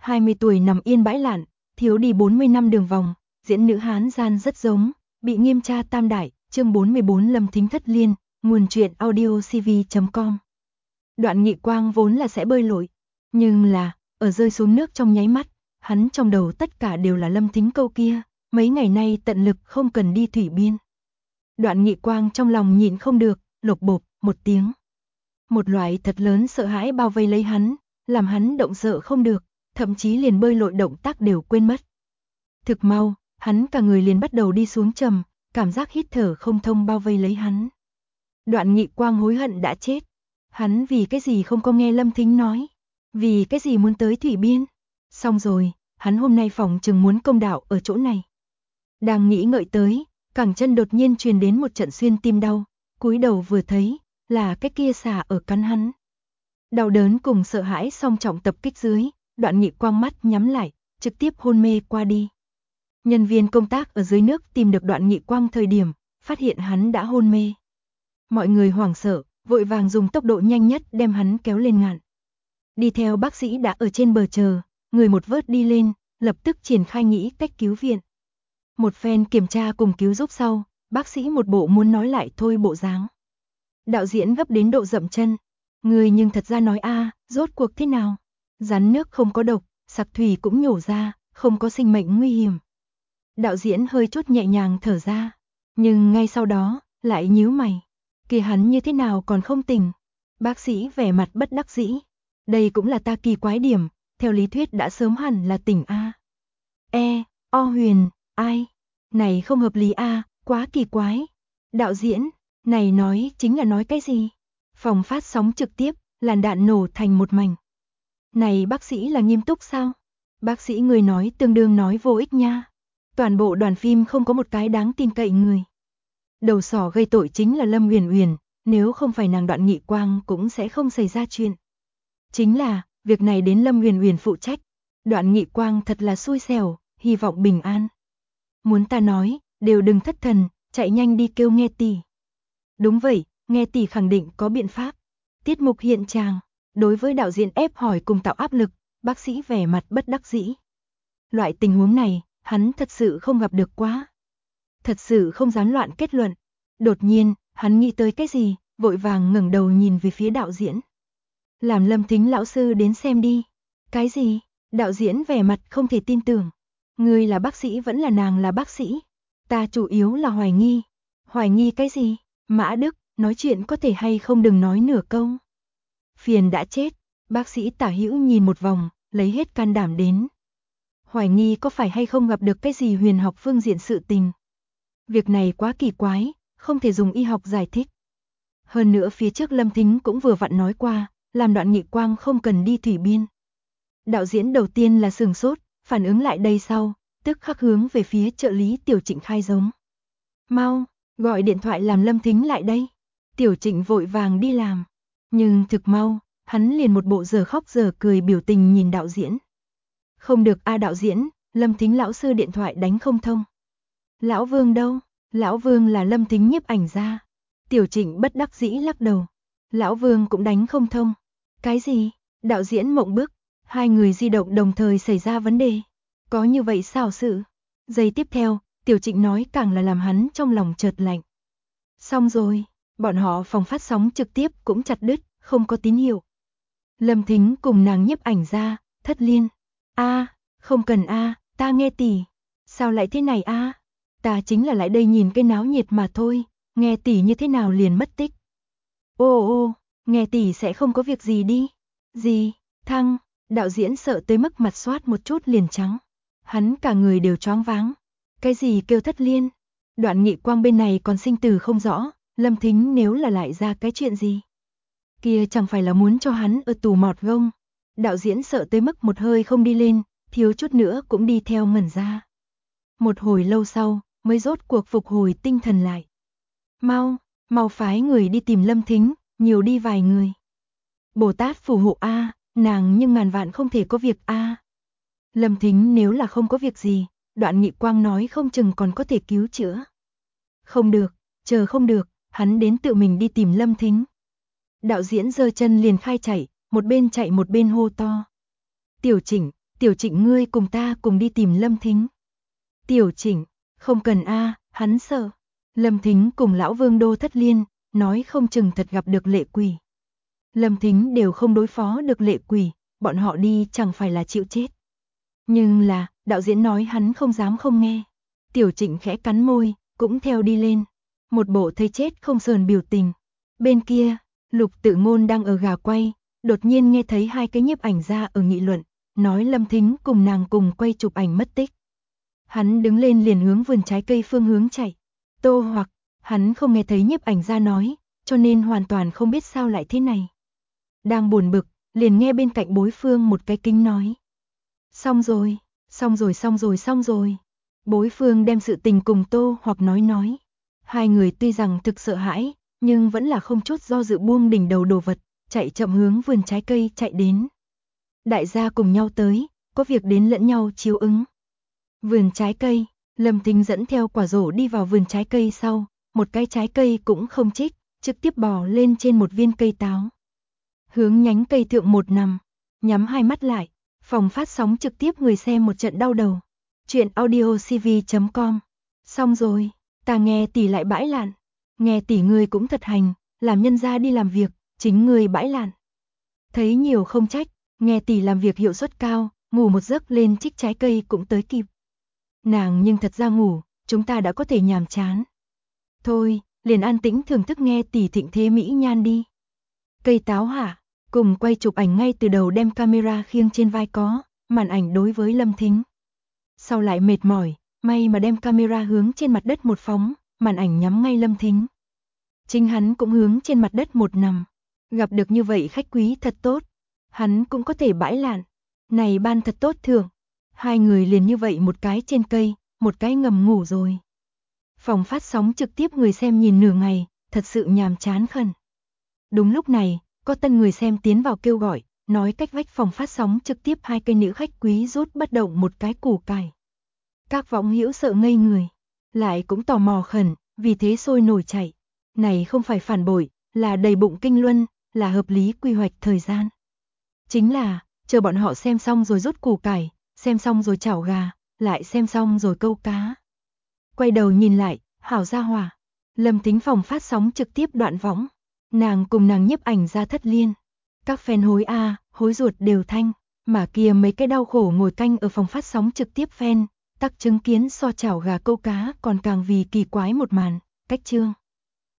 20 tuổi nằm yên bãi lạn, thiếu đi 40 năm đường vòng, diễn nữ Hán gian rất giống, bị nghiêm tra tam đại, chương 44 Lâm Thính thất liên, nguồn truyện audiocv.com. Đoạn Nghị Quang vốn là sẽ bơi lội, nhưng là, ở rơi xuống nước trong nháy mắt, hắn trong đầu tất cả đều là Lâm Thính câu kia, mấy ngày nay tận lực không cần đi thủy biên. Đoạn Nghị Quang trong lòng nhịn không được, lộc bộp, một tiếng. Một loại thật lớn sợ hãi bao vây lấy hắn, làm hắn động sợ không được, thậm chí liền bơi lội động tác đều quên mất. Thực mau, hắn cả người liền bắt đầu đi xuống trầm, cảm giác hít thở không thông bao vây lấy hắn. Đoạn Nghị Quang hối hận đã chết. Hắn vì cái gì không có nghe Lâm Thính nói? Vì cái gì muốn tới thủy biên? Xong rồi, hắn hôm nay phỏng chừng muốn công đạo ở chỗ này. Đang nghĩ ngợi tới, cẳng chân đột nhiên truyền đến một trận xuyên tim đau, cúi đầu vừa thấy, là cái kia xà ở cắn hắn. Đau đớn cùng sợ hãi song trọng tập kích dưới, Đoạn Nghị Quang mắt nhắm lại, trực tiếp hôn mê qua đi. Nhân viên công tác ở dưới nước tìm được Đoạn Nghị Quang thời điểm, phát hiện hắn đã hôn mê. Mọi người hoảng sợ, vội vàng dùng tốc độ nhanh nhất đem hắn kéo lên ngạn. Đi theo bác sĩ đã ở trên bờ chờ, người một vớt đi lên, lập tức triển khai nghĩ cách cứu viện. Một phen kiểm tra cùng cứu giúp sau, bác sĩ một bộ muốn nói lại thôi bộ dáng. Đạo diễn gấp đến độ dậm chân. Người nhưng thật ra nói rốt cuộc thế nào? Rắn nước không có độc, sặc thủy cũng nhổ ra, không có sinh mệnh nguy hiểm. Đạo diễn hơi chút nhẹ nhàng thở ra, nhưng ngay sau đó, lại nhíu mày. Kìa hắn như thế nào còn không tỉnh? Bác sĩ vẻ mặt bất đắc dĩ. Đây cũng là ta kỳ quái điểm, theo lý thuyết đã sớm hẳn là tỉnh a. O Huyền, ai? Này không hợp lý quá kỳ quái. Đạo diễn, này nói chính là nói cái gì? Phòng phát sóng trực tiếp, làn đạn nổ thành một mảnh. Này bác sĩ là nghiêm túc sao? Bác sĩ người nói tương đương nói vô ích nha. Toàn bộ đoàn phim không có một cái đáng tin cậy người. Đầu sỏ gây tội chính là Lâm Uyển Uyển, nếu không phải nàng Đoạn Nghị Quang cũng sẽ không xảy ra chuyện. Chính là, việc này đến Lâm Uyển Uyển phụ trách. Đoạn Nghị Quang thật là xui xẻo, hy vọng bình an. Muốn ta nói, đều đừng thất thần, chạy nhanh đi kêu Nghe tỷ. Đúng vậy, Nghe tỷ khẳng định có biện pháp. Tiết mục hiện tràng, đối với đạo diễn ép hỏi cùng tạo áp lực, bác sĩ vẻ mặt bất đắc dĩ. Loại tình huống này, hắn thật sự không gặp được quá. Thật sự không dám loạn kết luận. Đột nhiên, hắn nghĩ tới cái gì, vội vàng ngẩng đầu nhìn về phía đạo diễn. Làm Lâm Thính lão sư đến xem đi. Cái gì? Đạo diễn vẻ mặt không thể tin tưởng. Ngươi là bác sĩ vẫn là nàng là bác sĩ? Ta chủ yếu là hoài nghi. Hoài nghi cái gì? Mã Đức, nói chuyện có thể hay không đừng nói nửa câu. Phiền đã chết. Bác sĩ Tả Hữu nhìn một vòng, lấy hết can đảm đến. Hoài nghi có phải hay không gặp được cái gì huyền học phương diện sự tình. Việc này quá kỳ quái, không thể dùng y học giải thích. Hơn nữa phía trước Lâm Thính cũng vừa vặn nói qua, làm Đoạn Nghị Quang không cần đi thủy biên. Đạo diễn đầu tiên là sửng sốt, phản ứng lại đây sau, tức khắc hướng về phía trợ lý Tiểu Trịnh khai giống. Mau, gọi điện thoại làm Lâm Thính lại đây. Tiểu Trịnh vội vàng đi làm. Nhưng thực mau, hắn liền một bộ giờ khóc giờ cười biểu tình nhìn đạo diễn. Không được đạo diễn, Lâm Thính lão sư điện thoại đánh không thông. Lão Vương đâu? Lão Vương là Lâm Thính nhiếp ảnh ra. Tiểu Trịnh bất đắc dĩ lắc đầu. Lão Vương cũng đánh không thông. Cái gì? Đạo diễn mộng bức. Hai người di động đồng thời xảy ra vấn đề. Có như vậy sao sự? Giây tiếp theo, Tiểu Trịnh nói càng là làm hắn trong lòng chợt lạnh. Xong rồi, bọn họ phòng phát sóng trực tiếp cũng chặt đứt, không có tín hiệu. Lâm Thính cùng nàng nhiếp ảnh ra, thất liên. Không cần ta nghe tỷ. Sao lại thế này Ta chính là lại đây nhìn cái náo nhiệt mà thôi, Nghe tỷ như thế nào liền mất tích. Ô, Nghe tỷ sẽ không có việc gì đi. Gì? Thăng, đạo diễn sợ tới mức mặt xoát một chút liền trắng. Hắn cả người đều choáng váng. Cái gì kêu thất liên? Đoạn Nghị Quang bên này còn sinh tử không rõ, Lâm Thính nếu là lại ra cái chuyện gì? Kia chẳng phải là muốn cho hắn ở tù mọt gông. Đạo diễn sợ tới mức một hơi không đi lên, thiếu chút nữa cũng đi theo ngẩn ra. Một hồi lâu sau, mới rốt cuộc phục hồi tinh thần lại. Mau phái người đi tìm Lâm Thính, nhiều đi vài người. Bồ Tát phù hộ nàng nhưng ngàn vạn không thể có việc Lâm Thính nếu là không có việc gì, Đoạn Nghị Quang nói không chừng còn có thể cứu chữa. Không được, chờ không được, hắn đến tự mình đi tìm Lâm Thính. Đạo diễn giơ chân liền khai chạy, một bên chạy một bên hô to. Tiểu Trịnh, Tiểu Trịnh ngươi cùng ta cùng đi tìm Lâm Thính. Tiểu Trịnh, không cần a, hắn sợ. Lâm Thính cùng lão Vương Đô Thất Liên, nói không chừng thật gặp được lệ quỷ. Lâm Thính đều không đối phó được lệ quỷ, bọn họ đi chẳng phải là chịu chết. Nhưng là, đạo diễn nói hắn không dám không nghe. Tiểu Trịnh khẽ cắn môi, cũng theo đi lên. Một bộ thấy chết không sờn biểu tình. Bên kia, Lục Tự Ngôn đang ở gà quay, đột nhiên nghe thấy hai cái nhiếp ảnh gia ở nghị luận, nói Lâm Thính cùng nàng cùng quay chụp ảnh mất tích. Hắn đứng lên liền hướng vườn trái cây phương hướng chạy. Tô Hoặc, hắn không nghe thấy nhiếp ảnh gia nói, cho nên hoàn toàn không biết sao lại thế này. Đang buồn bực, liền nghe bên cạnh Bối Phương một cái kính nói. Xong rồi, xong rồi xong rồi xong rồi. Bối Phương đem sự tình cùng Tô Hoặc nói. Hai người tuy rằng thực sợ hãi, nhưng vẫn là không chút do dự buông đỉnh đầu đồ vật, chạy chậm hướng vườn trái cây chạy đến. Đại gia cùng nhau tới, có việc đến lẫn nhau chiếu ứng. Vườn trái cây, Lâm Thính dẫn theo quả rổ đi vào vườn trái cây sau, một cái trái cây cũng không trích, trực tiếp bò lên trên một viên cây táo. Hướng nhánh cây thượng một nằm, nhắm hai mắt lại, phòng phát sóng trực tiếp người xem một trận đau đầu. Chuyện audiocv.com. Xong rồi, ta nghe tỷ lại bãi lạn. Nghe tỷ người cũng thật hành, làm nhân gia đi làm việc, chính người bãi lạn. Thấy nhiều không trách, nghe tỷ làm việc hiệu suất cao, ngủ một giấc lên trích trái cây cũng tới kịp. Nàng nhưng thật ra ngủ, chúng ta đã có thể nhàm chán. Thôi, liền an tĩnh thưởng thức nghe tỷ thịnh thế mỹ nhan đi. Cây táo hả? Cùng quay chụp ảnh ngay từ đầu đem camera khiêng trên vai có, màn ảnh đối với Lâm Thính. Sau lại mệt mỏi, may mà đem camera hướng trên mặt đất một phóng, màn ảnh nhắm ngay Lâm Thính. Chính hắn cũng hướng trên mặt đất một nằm. Gặp được như vậy khách quý thật tốt. Hắn cũng có thể bãi lạn. Này ban thật tốt thưởng. Hai người liền như vậy một cái trên cây, một cái ngầm ngủ rồi. Phòng phát sóng trực tiếp người xem nhìn nửa ngày, thật sự nhàm chán khẩn. Đúng lúc này, có tân người xem tiến vào kêu gọi, nói cách vách phòng phát sóng trực tiếp hai cây nữ khách quý rút bất động một cái củ cải. Các võng hữu sợ ngây người, lại cũng tò mò khẩn, vì thế sôi nổi chạy. Này không phải phản bội, là đầy bụng kinh luân, là hợp lý quy hoạch thời gian. Chính là, chờ bọn họ xem xong rồi rút củ cải, xem xong rồi chảo gà, lại xem xong rồi câu cá. Quay đầu nhìn lại, hảo gia hỏa. Lâm Thính phòng phát sóng trực tiếp đoạn võng. Nàng cùng nàng nhiếp ảnh ra Thất Liên. Các fan hối hối ruột đều thanh, mà kia mấy cái đau khổ ngồi canh ở phòng phát sóng trực tiếp fan, tắc chứng kiến so chảo gà câu cá còn càng vì kỳ quái một màn, cách chương.